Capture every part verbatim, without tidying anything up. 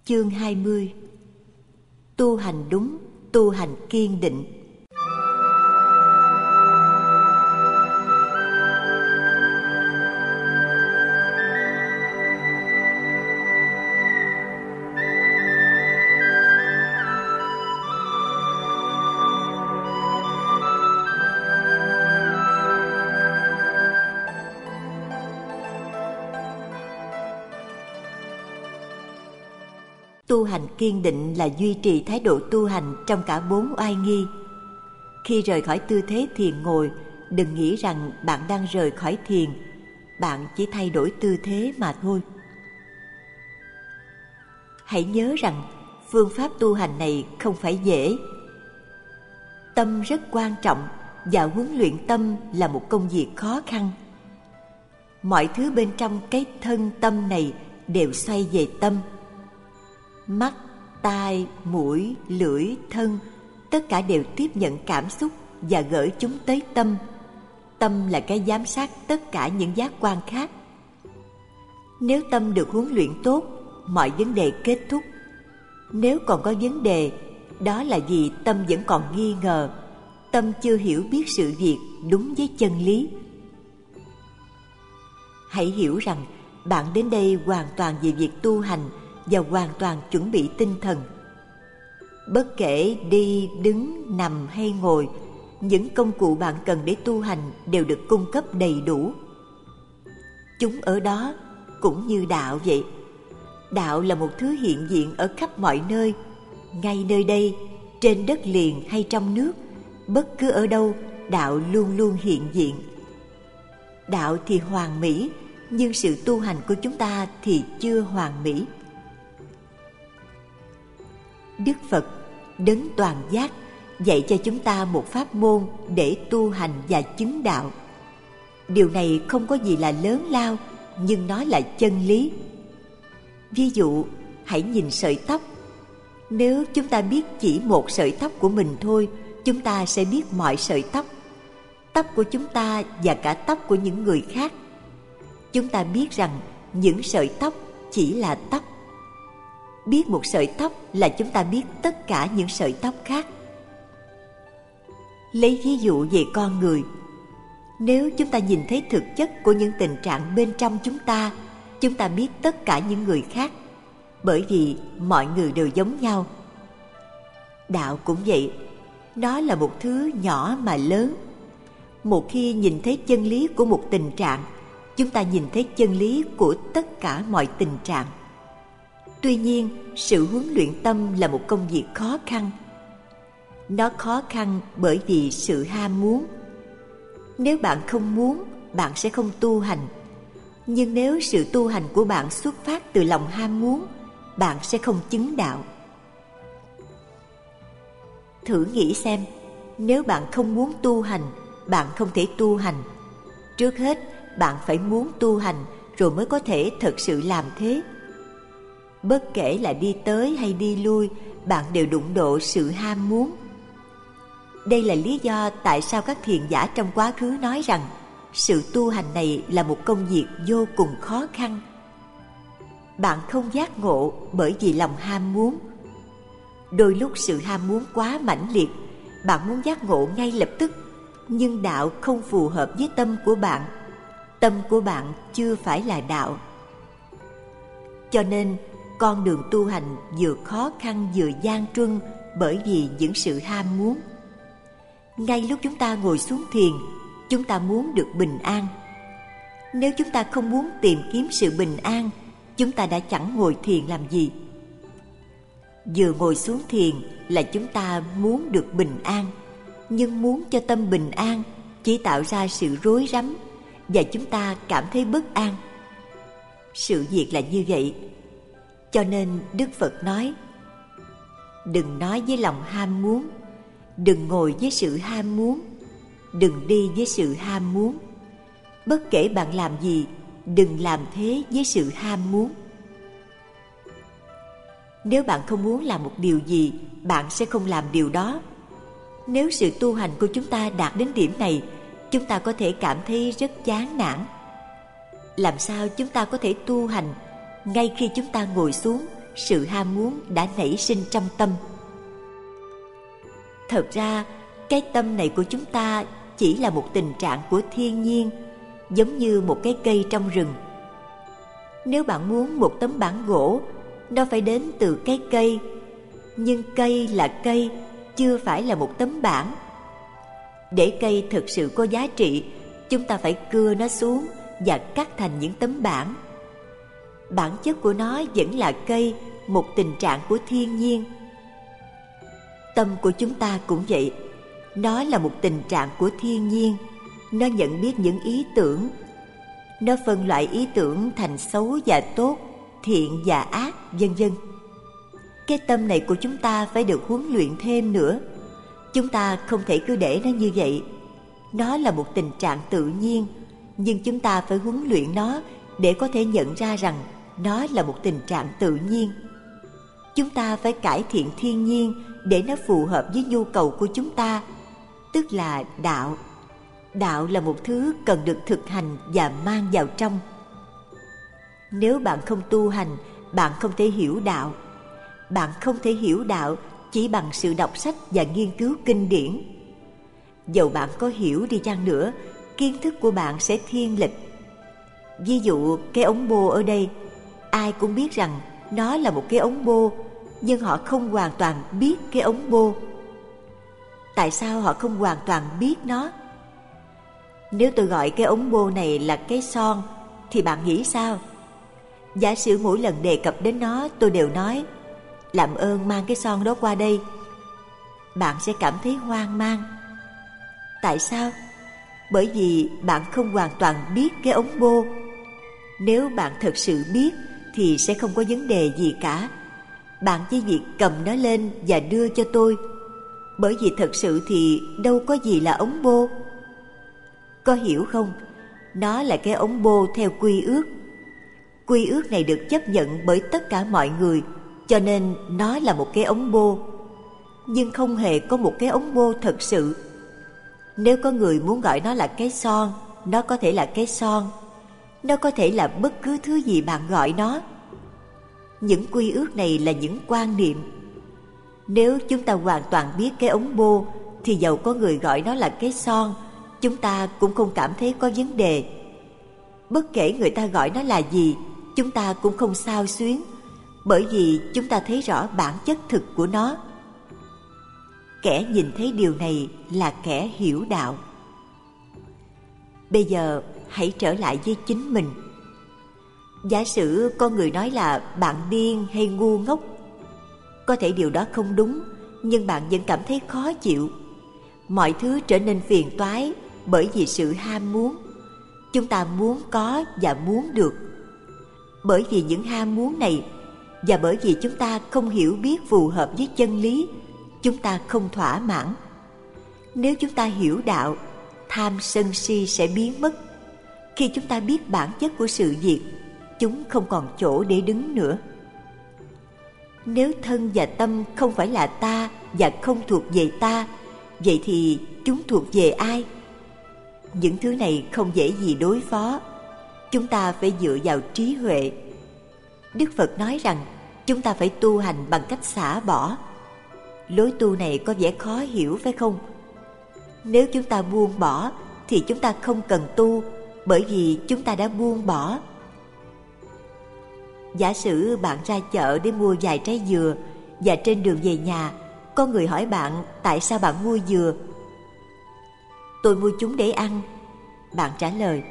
Chương hai mươi. Tu hành đúng, tu hành kiên định. Tu hành kiên định là duy trì thái độ tu hành trong cả bốn oai nghi. Khi rời khỏi tư thế thiền ngồi, đừng nghĩ rằng bạn đang rời khỏi thiền, bạn chỉ thay đổi tư thế mà thôi. Hãy nhớ rằng phương pháp tu hành này không phải dễ. Tâm rất quan trọng và huấn luyện tâm là một công việc khó khăn. Mọi thứ bên trong cái thân tâm này đều xoay về tâm. Mắt, tai, mũi, lưỡi, thân, tất cả đều tiếp nhận cảm xúc và gửi chúng tới tâm. Tâm là cái giám sát tất cả những giác quan khác. Nếu tâm được huấn luyện tốt, mọi vấn đề kết thúc. Nếu còn có vấn đề, đó là vì tâm vẫn còn nghi ngờ, tâm chưa hiểu biết sự việc đúng với chân lý. Hãy hiểu rằng bạn đến đây hoàn toàn vì việc tu hành và hoàn toàn chuẩn bị tinh thần. Bất kể đi, đứng, nằm hay ngồi, những công cụ bạn cần để tu hành đều được cung cấp đầy đủ. Chúng ở đó cũng như đạo vậy. Đạo là một thứ hiện diện ở khắp mọi nơi, ngay nơi đây, trên đất liền hay trong nước, bất cứ ở đâu, đạo luôn luôn hiện diện. Đạo thì hoàn mỹ, nhưng sự tu hành của chúng ta thì chưa hoàn mỹ. Đức Phật, đấng toàn giác, dạy cho chúng ta một pháp môn để tu hành và chứng đạo. Điều này không có gì là lớn lao, nhưng nó là chân lý. Ví dụ, hãy nhìn sợi tóc. Nếu chúng ta biết chỉ một sợi tóc của mình thôi, chúng ta sẽ biết mọi sợi tóc. Tóc của chúng ta và cả tóc của những người khác. Chúng ta biết rằng những sợi tóc chỉ là tóc. Biết một sợi tóc là chúng ta biết tất cả những sợi tóc khác. Lấy ví dụ về con người. Nếu chúng ta nhìn thấy thực chất của những tình trạng bên trong chúng ta, chúng ta biết tất cả những người khác, bởi vì mọi người đều giống nhau. Đạo cũng vậy, nó là một thứ nhỏ mà lớn. Một khi nhìn thấy chân lý của một tình trạng, chúng ta nhìn thấy chân lý của tất cả mọi tình trạng. Tuy nhiên, sự huấn luyện tâm là một công việc khó khăn. Nó khó khăn bởi vì sự ham muốn. Nếu bạn không muốn, bạn sẽ không tu hành. Nhưng nếu sự tu hành của bạn xuất phát từ lòng ham muốn, bạn sẽ không chứng đạo. Thử nghĩ xem, nếu bạn không muốn tu hành, bạn không thể tu hành. Trước hết, bạn phải muốn tu hành rồi mới có thể thật sự làm thế. Bất kể là đi tới hay đi lui, bạn đều đụng độ sự ham muốn. Đây là lý do tại sao các thiền giả trong quá khứ nói rằng sự tu hành này là một công việc vô cùng khó khăn. Bạn không giác ngộ bởi vì lòng ham muốn. Đôi lúc sự ham muốn quá mãnh liệt, bạn muốn giác ngộ ngay lập tức, nhưng đạo không phù hợp với tâm của bạn. Tâm của bạn chưa phải là đạo. Cho nên, con đường tu hành vừa khó khăn vừa gian truân bởi vì những sự ham muốn. Ngay lúc chúng ta ngồi xuống thiền, chúng ta muốn được bình an. Nếu chúng ta không muốn tìm kiếm sự bình an, chúng ta đã chẳng ngồi thiền làm gì. Vừa ngồi xuống thiền là chúng ta muốn được bình an, nhưng muốn cho tâm bình an chỉ tạo ra sự rối rắm và chúng ta cảm thấy bất an. Sự việc là như vậy. Cho nên Đức Phật nói, đừng nói với lòng ham muốn, đừng ngồi với sự ham muốn, đừng đi với sự ham muốn. Bất kể bạn làm gì, đừng làm thế với sự ham muốn. Nếu bạn không muốn làm một điều gì, bạn sẽ không làm điều đó. Nếu sự tu hành của chúng ta đạt đến điểm này, chúng ta có thể cảm thấy rất chán nản. Làm sao chúng ta có thể tu hành ngay khi chúng ta ngồi xuống sự ham muốn đã nảy sinh trong tâm. Thật ra, cái tâm này của chúng ta chỉ là một tình trạng của thiên nhiên, giống như một cái cây trong rừng. Nếu bạn muốn một tấm bảng gỗ, nó phải đến từ cái cây, nhưng cây là cây, chưa phải là một tấm bảng. Để cây thực sự có giá trị, chúng ta phải cưa nó xuống và cắt thành những tấm bảng. Bản chất của nó vẫn là cây, một tình trạng của thiên nhiên. Tâm của chúng ta cũng vậy, nó là một tình trạng của thiên nhiên. Nó nhận biết những ý tưởng, nó phân loại ý tưởng thành xấu và tốt, thiện và ác, vân vân. Cái tâm này của chúng ta phải được huấn luyện thêm nữa. Chúng ta không thể cứ để nó như vậy. Nó là một tình trạng tự nhiên, nhưng chúng ta phải huấn luyện nó để có thể nhận ra rằng nó là một tình trạng tự nhiên. Chúng ta phải cải thiện thiên nhiên để nó phù hợp với nhu cầu của chúng ta, tức là đạo. Đạo là một thứ cần được thực hành và mang vào trong. Nếu bạn không tu hành, bạn không thể hiểu đạo. Bạn không thể hiểu đạo chỉ bằng sự đọc sách và nghiên cứu kinh điển. Dầu bạn có hiểu đi chăng nữa, kiến thức của bạn sẽ thiên lệch. Ví dụ cái ống bô ở đây, ai cũng biết rằng nó là một cái ống bô, nhưng họ không hoàn toàn biết cái ống bô. Tại sao họ không hoàn toàn biết nó? Nếu tôi gọi cái ống bô này là cái son, thì bạn nghĩ sao? Giả sử mỗi lần đề cập đến nó, tôi đều nói, làm ơn mang cái son đó qua đây. Bạn sẽ cảm thấy hoang mang. Tại sao? Bởi vì bạn không hoàn toàn biết cái ống bô. Nếu bạn thật sự biết thì sẽ không có vấn đề gì cả. Bạn chỉ việc cầm nó lên và đưa cho tôi. Bởi vì thật sự thì đâu có gì là ống bô. Có hiểu không? Nó là cái ống bô theo quy ước. Quy ước này được chấp nhận bởi tất cả mọi người, cho nên nó là một cái ống bô. Nhưng không hề có một cái ống bô thật sự. Nếu có người muốn gọi nó là cái son, nó có thể là cái son. Nó có thể là bất cứ thứ gì bạn gọi nó. Những quy ước này là những quan niệm. Nếu chúng ta hoàn toàn biết cái ống bô, thì dầu có người gọi nó là cái son, chúng ta cũng không cảm thấy có vấn đề. Bất kể người ta gọi nó là gì, chúng ta cũng không xao xuyến, bởi vì chúng ta thấy rõ bản chất thực của nó. Kẻ nhìn thấy điều này là kẻ hiểu đạo. Bây giờ hãy trở lại với chính mình. Giả sử có người nói là bạn điên hay ngu ngốc. Có thể điều đó không đúng, nhưng bạn vẫn cảm thấy khó chịu. Mọi thứ trở nên phiền toái bởi vì sự ham muốn. Chúng ta muốn có và muốn được. Bởi vì những ham muốn này, và bởi vì chúng ta không hiểu biết phù hợp với chân lý, chúng ta không thỏa mãn. Nếu chúng ta hiểu đạo, tham sân si sẽ biến mất. Khi chúng ta biết bản chất của sự việc, chúng không còn chỗ để đứng nữa. Nếu thân và tâm không phải là ta và không thuộc về ta, vậy thì chúng thuộc về ai? Những thứ này không dễ gì đối phó. Chúng ta phải dựa vào trí huệ. Đức Phật nói rằng chúng ta phải tu hành bằng cách xả bỏ. Lối tu này có vẻ khó hiểu phải không? Nếu chúng ta buông bỏ thì chúng ta không cần tu, bởi vì chúng ta đã buông bỏ. Giả sử bạn ra chợ để mua vài trái dừa, và trên đường về nhà có người hỏi bạn tại sao bạn mua dừa. Tôi mua chúng để ăn. Bạn trả lời.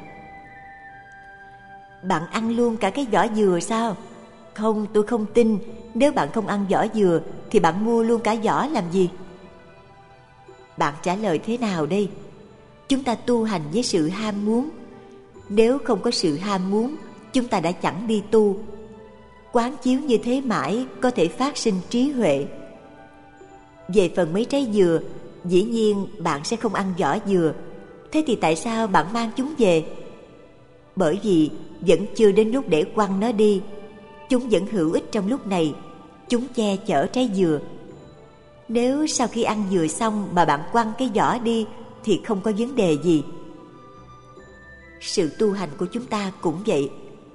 Bạn ăn luôn cả cái vỏ dừa sao? Không, tôi không tin. Nếu bạn không ăn vỏ dừa thì bạn mua luôn cả vỏ làm gì? Bạn trả lời thế nào đây? Chúng ta tu hành với sự ham muốn. Nếu không có sự ham muốn, chúng ta đã chẳng đi tu. Quán chiếu như thế mãi có thể phát sinh trí huệ. Về phần mấy trái dừa, dĩ nhiên bạn sẽ không ăn vỏ dừa. Thế thì tại sao bạn mang chúng về? Bởi vì vẫn chưa đến lúc để quăng nó đi. Chúng vẫn hữu ích trong lúc này. Chúng che chở trái dừa. Nếu sau khi ăn dừa xong mà bạn quăng cái vỏ đi thì không có vấn đề gì. Sự tu hành của chúng ta cũng vậy.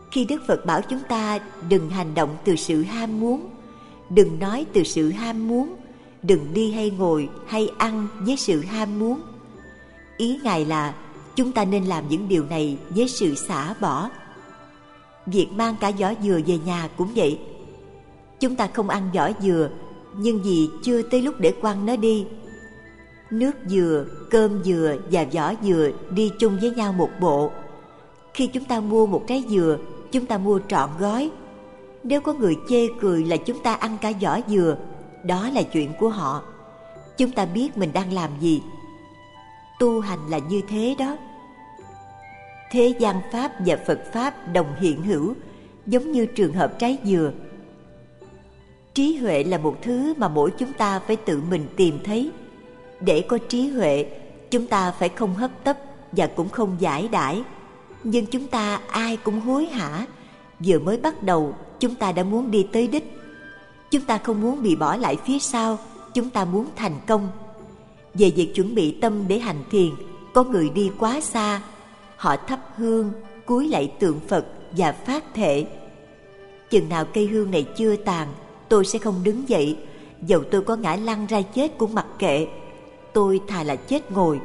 Khi Đức Phật bảo chúng ta đừng hành động từ sự ham muốn, đừng nói từ sự ham muốn, đừng đi hay ngồi hay ăn với sự ham muốn, ý Ngài là chúng ta nên làm những điều này với sự xả bỏ. Việc mang cả vỏ dừa về nhà cũng vậy. Chúng ta không ăn vỏ dừa, nhưng vì chưa tới lúc để quăng nó đi. Nước dừa, cơm dừa và vỏ dừa đi chung với nhau một bộ. Khi chúng ta mua một trái dừa, chúng ta mua trọn gói. Nếu có người chê cười là chúng ta ăn cả vỏ dừa, đó là chuyện của họ. Chúng ta biết mình đang làm gì. Tu hành là như thế đó. Thế gian Pháp và Phật Pháp đồng hiện hữu, giống như trường hợp trái dừa. Trí huệ là một thứ mà mỗi chúng ta phải tự mình tìm thấy. Để có trí huệ, chúng ta phải không hấp tấp và cũng không giải đãi. Nhưng chúng ta ai cũng hối hả. Vừa mới bắt đầu, chúng ta đã muốn đi tới đích. Chúng ta không muốn bị bỏ lại phía sau, chúng ta muốn thành công. Về việc chuẩn bị tâm để hành thiền, có người đi quá xa. Họ thắp hương, cúi lạy tượng Phật và phát thệ: chừng nào cây hương này chưa tàn, tôi sẽ không đứng dậy. Dầu tôi có ngã lăn ra chết cũng mặc kệ. Tôi thà là chết ngồi.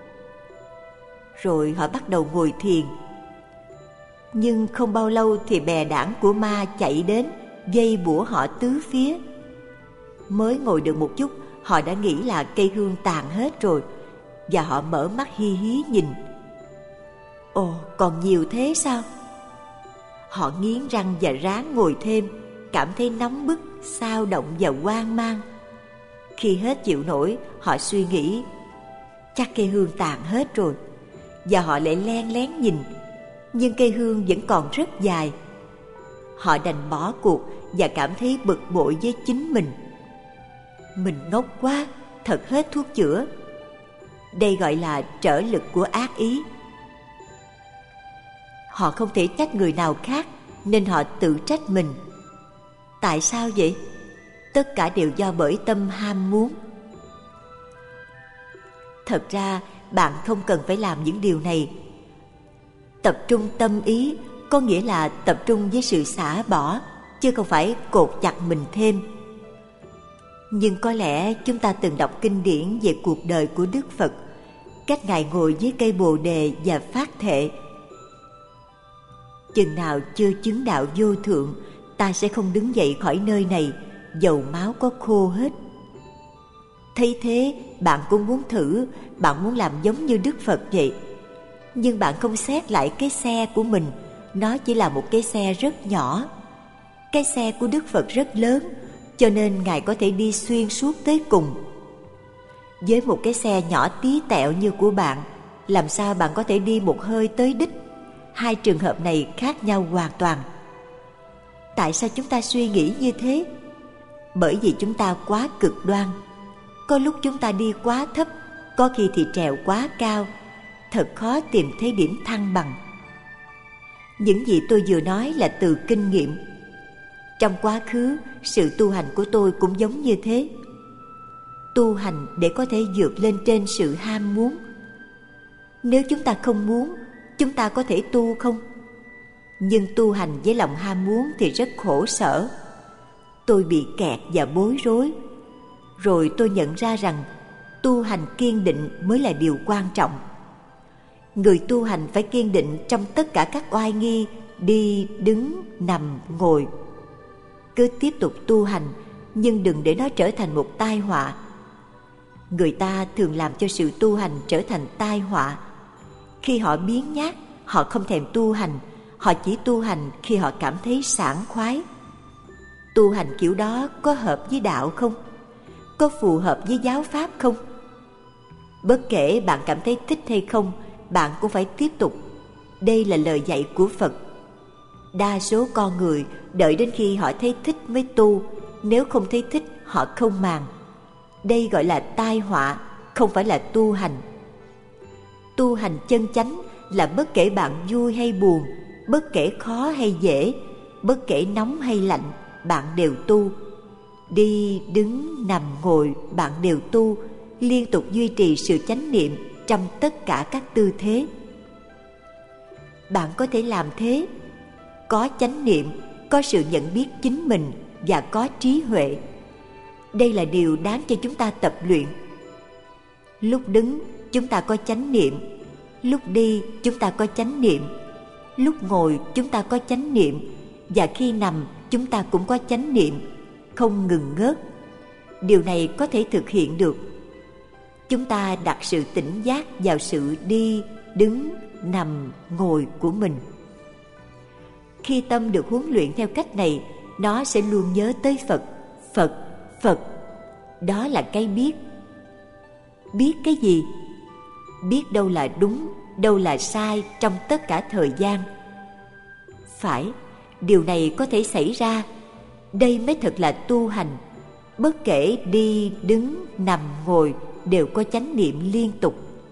Rồi họ bắt đầu ngồi thiền. Nhưng không bao lâu thì bè đảng của ma chạy đến, vây bủa họ tứ phía. Mới ngồi được một chút, họ đã nghĩ là cây hương tàn hết rồi, và họ mở mắt hi hí nhìn. Ồ, còn nhiều thế sao? Họ nghiến răng và ráng ngồi thêm, cảm thấy nóng bức, xao động và hoang mang. Khi hết chịu nổi, họ suy nghĩ chắc cây hương tàn hết rồi, và họ lại len lén nhìn. Nhưng cây hương vẫn còn rất dài. Họ đành bỏ cuộc và cảm thấy bực bội với chính mình. Mình ngốc quá, thật hết thuốc chữa. Đây gọi là trở lực của ác ý. Họ không thể trách người nào khác, nên họ tự trách mình. Tại sao vậy? Tất cả đều do bởi tâm ham muốn. Thật ra, bạn không cần phải làm những điều này. Tập trung tâm ý có nghĩa là tập trung với sự xả bỏ, chứ không phải cột chặt mình thêm. Nhưng có lẽ chúng ta từng đọc kinh điển về cuộc đời của Đức Phật, cách Ngài ngồi dưới cây Bồ Đề và phát thệ: chừng nào chưa chứng đạo vô thượng, ta sẽ không đứng dậy khỏi nơi này, dầu máu có khô hết. Thấy thế, bạn cũng muốn thử, bạn muốn làm giống như Đức Phật vậy. Nhưng bạn không xét lại cái xe của mình, nó chỉ là một cái xe rất nhỏ. Cái xe của Đức Phật rất lớn, cho nên Ngài có thể đi xuyên suốt tới cùng. Với một cái xe nhỏ tí tẹo như của bạn, làm sao bạn có thể đi một hơi tới đích? Hai trường hợp này khác nhau hoàn toàn. Tại sao chúng ta suy nghĩ như thế? Bởi vì chúng ta quá cực đoan. Có lúc chúng ta đi quá thấp, có khi thì trèo quá cao. Thật khó tìm thấy điểm thăng bằng. Những gì tôi vừa nói là từ kinh nghiệm. Trong quá khứ, sự tu hành của tôi cũng giống như thế. Tu hành để có thể vượt lên trên sự ham muốn. Nếu chúng ta không muốn, chúng ta có thể tu không? Nhưng tu hành với lòng ham muốn thì rất khổ sở. Tôi bị kẹt và bối rối. Rồi tôi nhận ra rằng tu hành kiên định mới là điều quan trọng. Người tu hành phải kiên định trong tất cả các oai nghi, đi, đứng, nằm, ngồi. Cứ tiếp tục tu hành, nhưng đừng để nó trở thành một tai họa. Người ta thường làm cho sự tu hành trở thành tai họa. Khi họ biếng nhác, họ không thèm tu hành. Họ chỉ tu hành khi họ cảm thấy sảng khoái. Tu hành kiểu đó có hợp với đạo không? Có phù hợp với giáo pháp không? Bất kể bạn cảm thấy thích hay không, bạn cũng phải tiếp tục. Đây là lời dạy của Phật. Đa số con người đợi đến khi họ thấy thích mới tu. Nếu không thấy thích, họ không màng. Đây gọi là tai họa, không phải là tu hành. Tu hành chân chánh là bất kể bạn vui hay buồn, bất kể khó hay dễ, bất kể nóng hay lạnh, bạn đều tu. Đi, đứng, nằm, ngồi, bạn đều tu, liên tục duy trì sự chánh niệm trong tất cả các tư thế. Bạn có thể làm thế, có chánh niệm, có sự nhận biết chính mình và có trí huệ. Đây là điều đáng cho chúng ta tập luyện. Lúc đứng, chúng ta có chánh niệm. Lúc đi, chúng ta có chánh niệm. Lúc ngồi, chúng ta có chánh niệm. Và khi nằm, chúng ta cũng có chánh niệm, không ngừng ngớt. Điều này có thể thực hiện được. Chúng ta đặt sự tỉnh giác vào sự đi, đứng, nằm, ngồi của mình. Khi tâm được huấn luyện theo cách này, nó sẽ luôn nhớ tới Phật, Phật, Phật. Đó là cái biết. Biết cái gì? Biết đâu là đúng, đâu là sai trong tất cả thời gian. Phải, điều này có thể xảy ra. Đây mới thật là tu hành. Bất kể đi, đứng, nằm, ngồi đều có chánh niệm liên tục.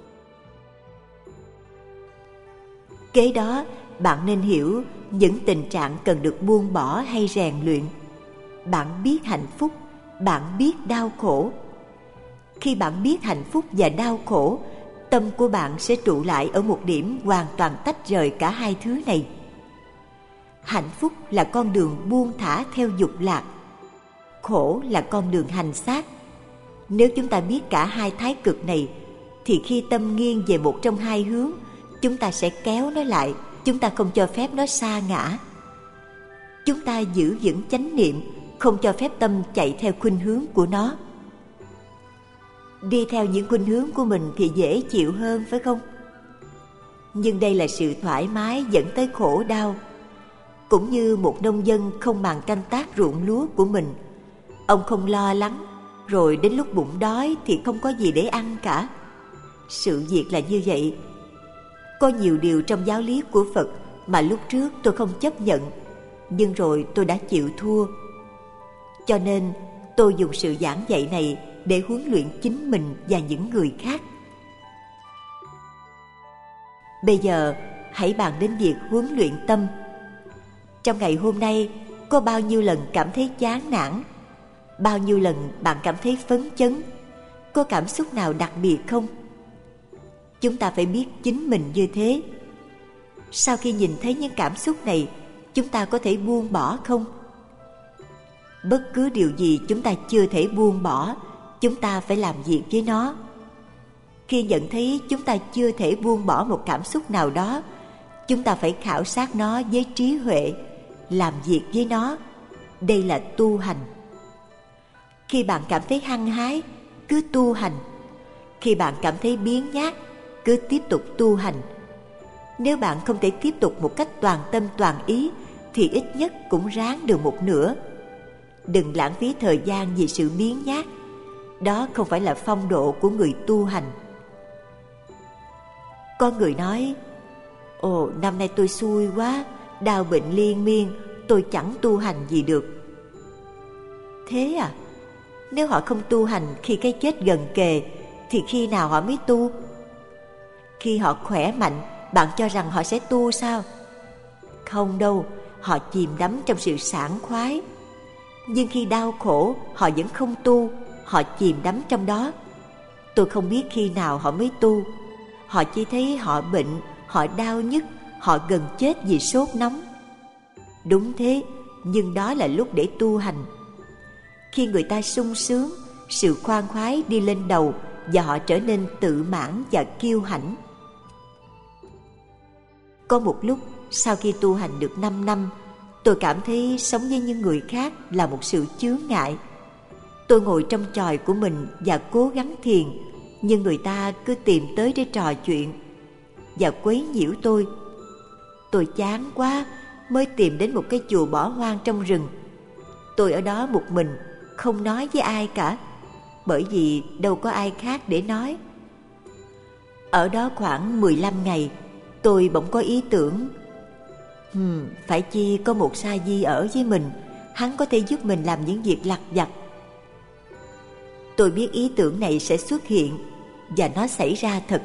Kế đó, bạn nên hiểu những tình trạng cần được buông bỏ hay rèn luyện. Bạn biết hạnh phúc, bạn biết đau khổ. Khi bạn biết hạnh phúc và đau khổ, tâm của bạn sẽ trụ lại ở một điểm hoàn toàn tách rời cả hai thứ này. Hạnh phúc là con đường buông thả theo dục lạc, khổ là con đường hành xác. Nếu chúng ta biết cả hai thái cực này, thì khi tâm nghiêng về một trong hai hướng, chúng ta sẽ kéo nó lại, chúng ta không cho phép nó sa ngã. Chúng ta giữ vững chánh niệm, không cho phép tâm chạy theo khuynh hướng của nó. Đi theo những khuynh hướng của mình thì dễ chịu hơn, phải không? Nhưng đây là sự thoải mái dẫn tới khổ đau. Cũng như một nông dân không màng canh tác ruộng lúa của mình, ông không lo lắng, rồi đến lúc bụng đói thì không có gì để ăn cả. Sự việc là như vậy. Có nhiều điều trong giáo lý của Phật mà lúc trước tôi không chấp nhận, nhưng rồi tôi đã chịu thua. Cho nên tôi dùng sự giảng dạy này để huấn luyện chính mình và những người khác. Bây giờ hãy bàn đến việc huấn luyện tâm. Trong ngày hôm nay, có bao nhiêu lần cảm thấy chán nản? Bao nhiêu lần bạn cảm thấy phấn chấn? Có cảm xúc nào đặc biệt không? Chúng ta phải biết chính mình như thế. Sau khi nhìn thấy những cảm xúc này, chúng ta có thể buông bỏ không? Bất cứ điều gì chúng ta chưa thể buông bỏ, chúng ta phải làm việc với nó. Khi nhận thấy chúng ta chưa thể buông bỏ một cảm xúc nào đó, chúng ta phải khảo sát nó với trí huệ, làm việc với nó. Đây là tu hành. Khi bạn cảm thấy hăng hái, cứ tu hành. Khi bạn cảm thấy biếng nhác, cứ tiếp tục tu hành. Nếu bạn không thể tiếp tục một cách toàn tâm toàn ý, thì ít nhất cũng ráng được một nửa. Đừng lãng phí thời gian vì sự biếng nhác. Đó không phải là phong độ của người tu hành. Có người nói: Ồ, năm nay tôi xui quá, đau bệnh liên miên, tôi chẳng tu hành gì được. Thế à? Nếu họ không tu hành khi cái chết gần kề, thì khi nào họ mới tu? Khi họ khỏe mạnh, bạn cho rằng họ sẽ tu sao? Không đâu, họ chìm đắm trong sự sảng khoái. Nhưng khi đau khổ, họ vẫn không tu, họ chìm đắm trong đó. Tôi không biết khi nào họ mới tu. Họ chỉ thấy họ bệnh, họ đau nhức, họ gần chết vì sốt nóng. Đúng thế, nhưng đó là lúc để tu hành. Khi người ta sung sướng, sự khoan khoái đi lên đầu và họ trở nên tự mãn và kiêu hãnh. Có một lúc, sau khi tu hành được năm năm, tôi cảm thấy sống với những người khác là một sự chướng ngại. Tôi ngồi trong chòi của mình và cố gắng thiền, nhưng người ta cứ tìm tới để trò chuyện và quấy nhiễu tôi. Tôi chán quá, mới tìm đến một cái chùa bỏ hoang trong rừng. Tôi ở đó một mình, không nói với ai cả, bởi vì đâu có ai khác để nói. Ở đó khoảng mười lăm ngày, tôi bỗng có ý tưởng: hmm, phải chi có một sa di ở với mình, hắn có thể giúp mình làm những việc lặt vặt. Tôi biết ý tưởng này sẽ xuất hiện, và nó xảy ra thật.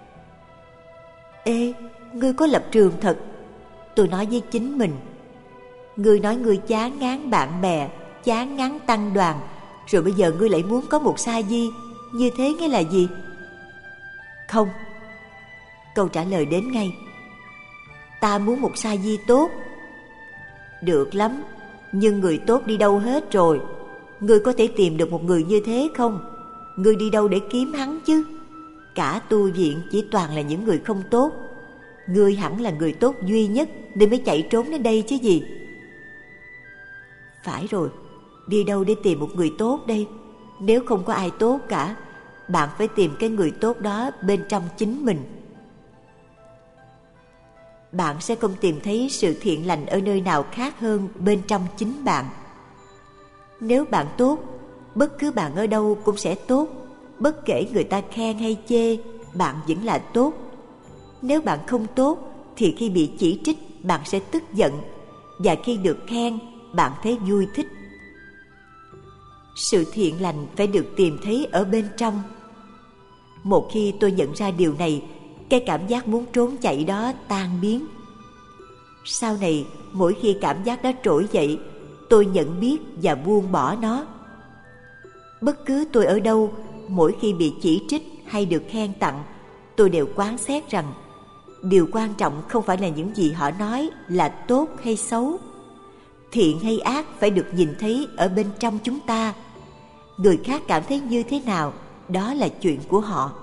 Ê, ngươi có lập trường thật, tôi nói với chính mình. Ngươi nói ngươi chán ngán bạn bè, chán ngán tăng đoàn, rồi bây giờ ngươi lại muốn có một sa di, như thế nghĩa là gì? Không. Câu trả lời đến ngay: ta muốn một sa di tốt. Được lắm, nhưng người tốt đi đâu hết rồi? Ngươi có thể tìm được một người như thế không? Ngươi đi đâu để kiếm hắn chứ? Cả tu viện chỉ toàn là những người không tốt. Ngươi hẳn là người tốt duy nhất nên mới chạy trốn đến đây chứ gì. Phải rồi, đi đâu để tìm một người tốt đây? Nếu không có ai tốt cả, bạn phải tìm cái người tốt đó bên trong chính mình. Bạn sẽ không tìm thấy sự thiện lành ở nơi nào khác hơn bên trong chính bạn. Nếu bạn tốt, bất cứ bạn ở đâu cũng sẽ tốt. Bất kể người ta khen hay chê, bạn vẫn là tốt. Nếu bạn không tốt, thì khi bị chỉ trích, bạn sẽ tức giận. Và khi được khen, bạn thấy vui thích. Sự thiện lành phải được tìm thấy ở bên trong. Một khi tôi nhận ra điều này, cái cảm giác muốn trốn chạy đó tan biến. Sau này, mỗi khi cảm giác đó trỗi dậy, tôi nhận biết và buông bỏ nó. Bất cứ tôi ở đâu, mỗi khi bị chỉ trích hay được khen tặng, tôi đều quán xét rằng điều quan trọng không phải là những gì họ nói là tốt hay xấu. Thiện hay ác phải được nhìn thấy ở bên trong chúng ta. Người khác cảm thấy như thế nào, đó là chuyện của họ.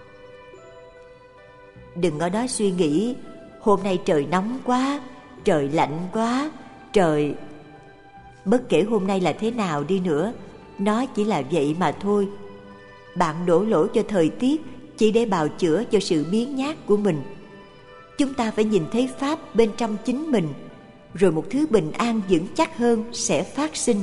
Đừng ở đó suy nghĩ hôm nay trời nóng quá, trời lạnh quá, trời... Bất kể hôm nay là thế nào đi nữa, nó chỉ là vậy mà thôi. Bạn đổ lỗi cho thời tiết chỉ để bào chữa cho sự biếng nhác của mình. Chúng ta phải nhìn thấy Pháp bên trong chính mình, rồi một thứ bình an vững chắc hơn sẽ phát sinh.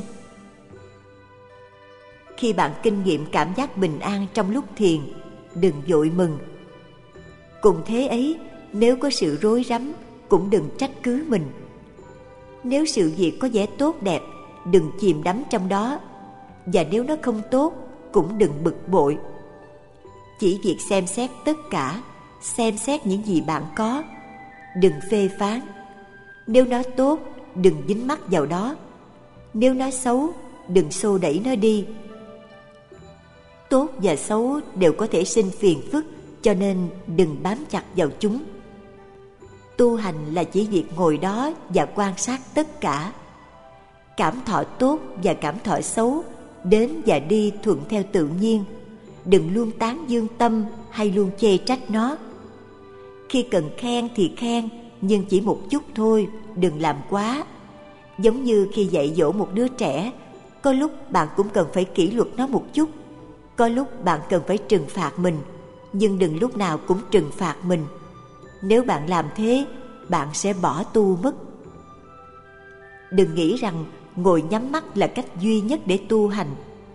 Khi bạn kinh nghiệm cảm giác bình an trong lúc thiền, đừng vội mừng. Cùng thế ấy, nếu có sự rối rắm, cũng đừng trách cứ mình. Nếu sự việc có vẻ tốt đẹp, đừng chìm đắm trong đó. Và nếu nó không tốt, cũng đừng bực bội. Chỉ việc xem xét tất cả, xem xét những gì bạn có. Đừng phê phán. Nếu nó tốt, đừng dính mắc vào đó. Nếu nó xấu, đừng xô đẩy nó đi. Tốt và xấu đều có thể sinh phiền phức, cho nên đừng bám chặt vào chúng. Tu hành là chỉ việc ngồi đó và quan sát tất cả. Cảm thọ tốt và cảm thọ xấu đến và đi thuận theo tự nhiên. Đừng luôn tán dương tâm hay luôn chê trách nó. Khi cần khen thì khen, nhưng chỉ một chút thôi, đừng làm quá. Giống như khi dạy dỗ một đứa trẻ, có lúc bạn cũng cần phải kỷ luật nó một chút. Có lúc bạn cần phải trừng phạt mình, nhưng đừng lúc nào cũng trừng phạt mình. Nếu bạn làm thế, bạn sẽ bỏ tu mất. Đừng nghĩ rằng ngồi nhắm mắt là cách duy nhất để tu hành.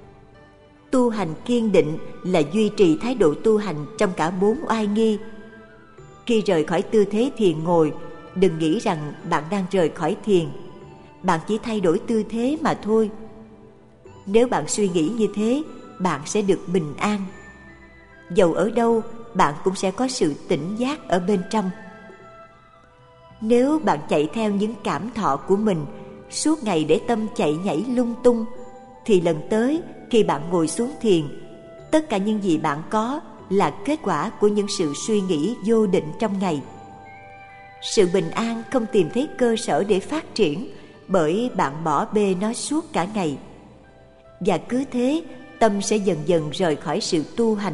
Tu hành kiên định là duy trì thái độ tu hành trong cả bốn oai nghi. Khi rời khỏi tư thế thiền ngồi, đừng nghĩ rằng bạn đang rời khỏi thiền. Bạn chỉ thay đổi tư thế mà thôi. Nếu bạn suy nghĩ như thế, bạn sẽ được bình an. Dầu ở đâu, bạn cũng sẽ có sự tỉnh giác ở bên trong. Nếu bạn chạy theo những cảm thọ của mình, suốt ngày để tâm chạy nhảy lung tung, thì lần tới khi bạn ngồi xuống thiền, tất cả những gì bạn có là kết quả của những sự suy nghĩ vô định trong ngày. Sự bình an không tìm thấy cơ sở để phát triển, bởi bạn bỏ bê nó suốt cả ngày. Và cứ thế, tâm sẽ dần dần rời khỏi sự tu hành.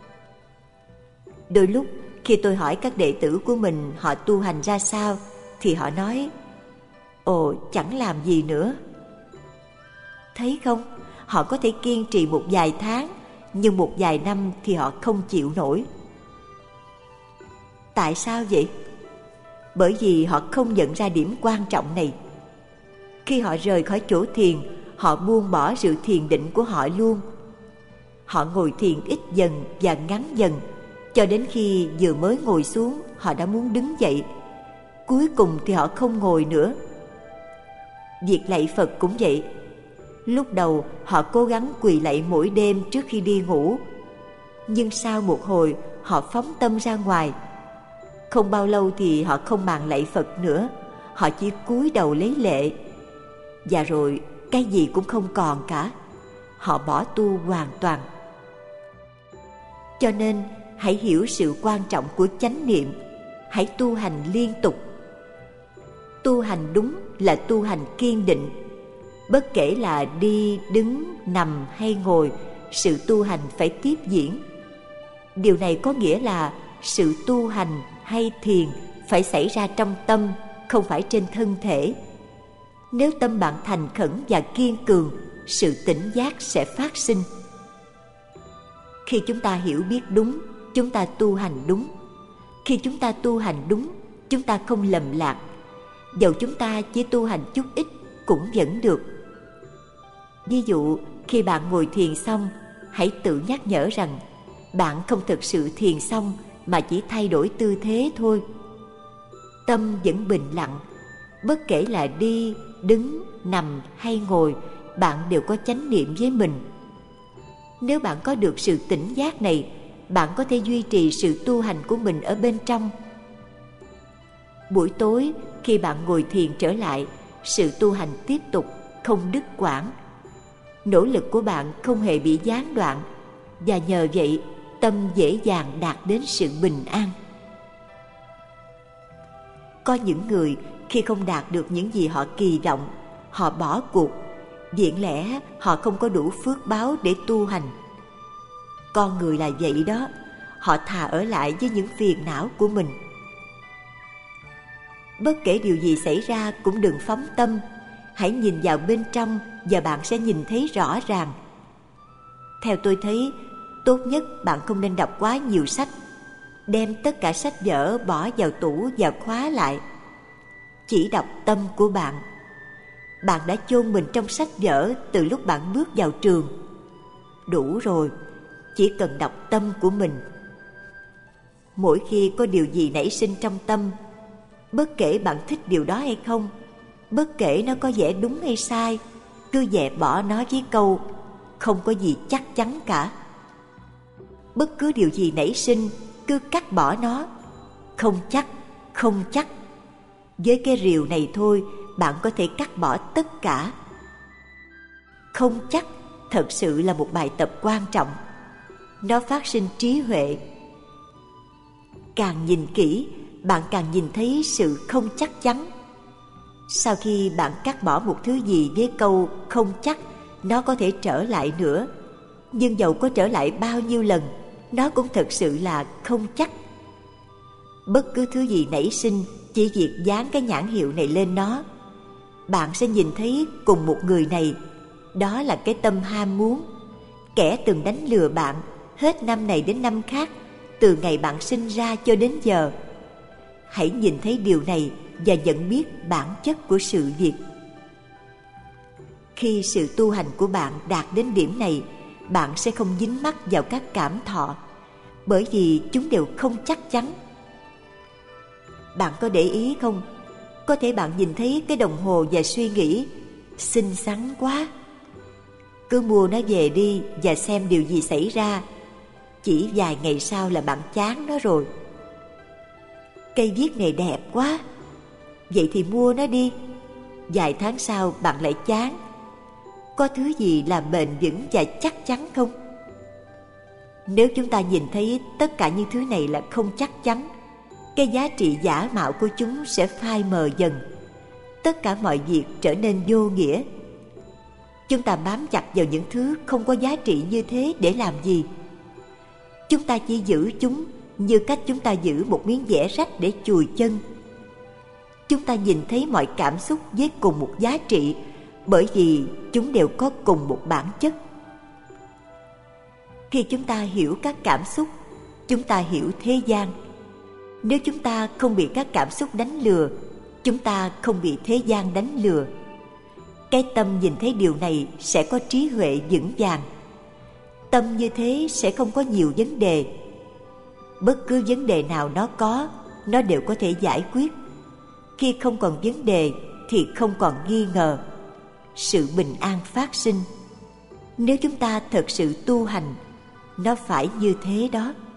Đôi lúc khi tôi hỏi các đệ tử của mình họ tu hành ra sao, thì họ nói: ồ, chẳng làm gì nữa. Thấy không, họ có thể kiên trì một vài tháng, nhưng một vài năm thì họ không chịu nổi. Tại sao vậy? Bởi vì họ không nhận ra điểm quan trọng này. Khi họ rời khỏi chỗ thiền, họ buông bỏ sự thiền định của họ luôn. Họ ngồi thiền ít dần và ngắn dần, cho đến khi vừa mới ngồi xuống, họ đã muốn đứng dậy. Cuối cùng thì họ không ngồi nữa. Việc lạy Phật cũng vậy. Lúc đầu họ cố gắng quỳ lạy mỗi đêm trước khi đi ngủ, nhưng sau một hồi họ phóng tâm ra ngoài. Không bao lâu thì họ không màng lạy Phật nữa, họ chỉ cúi đầu lấy lệ. Và rồi cái gì cũng không còn cả. Họ bỏ tu hoàn toàn. Cho nên hãy hiểu sự quan trọng của chánh niệm. Hãy tu hành liên tục. Tu hành đúng là tu hành kiên định. Bất kể là đi, đứng, nằm hay ngồi, sự tu hành phải tiếp diễn. Điều này có nghĩa là sự tu hành hay thiền phải xảy ra trong tâm, không phải trên thân thể. Nếu tâm bạn thành khẩn và kiên cường, sự tỉnh giác sẽ phát sinh. Khi chúng ta hiểu biết đúng, chúng ta tu hành đúng. Khi chúng ta tu hành đúng, chúng ta không lầm lạc. Dẫu chúng ta chỉ tu hành chút ít cũng vẫn được. Ví dụ, khi bạn ngồi thiền xong, hãy tự nhắc nhở rằng bạn không thực sự thiền xong mà chỉ thay đổi tư thế thôi. Tâm vẫn bình lặng. Bất kể là đi, đứng, nằm hay ngồi, bạn đều có chánh niệm với mình. Nếu bạn có được sự tỉnh giác này, bạn có thể duy trì sự tu hành của mình ở bên trong. Buổi tối, khi bạn ngồi thiền trở lại, sự tu hành tiếp tục, không đứt quãng. Nỗ lực của bạn không hề bị gián đoạn, và nhờ vậy, tâm dễ dàng đạt đến sự bình an. Có những người khi không đạt được những gì họ kỳ vọng, họ bỏ cuộc. Viện lẽ họ không có đủ phước báo để tu hành. Con người là vậy đó, họ thà ở lại với những phiền não của mình. Bất kể điều gì xảy ra cũng đừng phóng tâm. Hãy nhìn vào bên trong và bạn sẽ nhìn thấy rõ ràng. Theo tôi thấy, tốt nhất bạn không nên đọc quá nhiều sách. Đem tất cả sách vở bỏ vào tủ và khóa lại. Chỉ đọc tâm của bạn. Bạn đã chôn mình trong sách vở từ lúc bạn bước vào trường. Đủ rồi, chỉ cần đọc tâm của mình. Mỗi khi có điều gì nảy sinh trong tâm, bất kể bạn thích điều đó hay không, bất kể nó có vẻ đúng hay sai, cứ dẹp bỏ nó với câu không có gì chắc chắn cả. Bất cứ điều gì nảy sinh, cứ cắt bỏ nó. Không chắc, không chắc. Với cái rìu này thôi, bạn có thể cắt bỏ tất cả. Không chắc thật sự là một bài tập quan trọng. Nó phát sinh trí huệ. Càng nhìn kỹ, bạn càng nhìn thấy sự không chắc chắn. Sau khi bạn cắt bỏ một thứ gì với câu không chắc, nó có thể trở lại nữa. Nhưng dầu có trở lại bao nhiêu lần, nó cũng thật sự là không chắc. Bất cứ thứ gì nảy sinh, chỉ việc dán cái nhãn hiệu này lên nó, bạn sẽ nhìn thấy cùng một người này. Đó là cái tâm ham muốn. Kẻ từng đánh lừa bạn hết năm này đến năm khác, từ ngày bạn sinh ra cho đến giờ. Hãy nhìn thấy điều này và nhận biết bản chất của sự việc. Khi sự tu hành của bạn đạt đến điểm này, bạn sẽ không dính mắc vào các cảm thọ, bởi vì chúng đều không chắc chắn. Bạn có để ý không? Có thể bạn nhìn thấy cái đồng hồ và suy nghĩ xinh xắn quá. Cứ mua nó về đi và xem điều gì xảy ra. Chỉ vài ngày sau là bạn chán nó rồi. Cây viết này đẹp quá, vậy thì mua nó đi. Vài tháng sau bạn lại chán. Có thứ gì là bền vững và chắc chắn không? Nếu chúng ta nhìn thấy tất cả những thứ này là không chắc chắn, cái giá trị giả mạo của chúng sẽ phai mờ dần. Tất cả mọi việc trở nên vô nghĩa. Chúng ta bám chặt vào những thứ không có giá trị như thế để làm gì? Chúng ta chỉ giữ chúng như cách chúng ta giữ một miếng vẽ rách để chùi chân. Chúng ta nhìn thấy mọi cảm xúc với cùng một giá trị, bởi vì chúng đều có cùng một bản chất. Khi chúng ta hiểu các cảm xúc, chúng ta hiểu thế gian. Nếu chúng ta không bị các cảm xúc đánh lừa, chúng ta không bị thế gian đánh lừa. Cái tâm nhìn thấy điều này sẽ có trí huệ vững vàng. Tâm như thế sẽ không có nhiều vấn đề. Bất cứ vấn đề nào nó có, nó đều có thể giải quyết. Khi không còn vấn đề thì không còn nghi ngờ. Sự bình an phát sinh. Nếu chúng ta thật sự tu hành, nó phải như thế đó.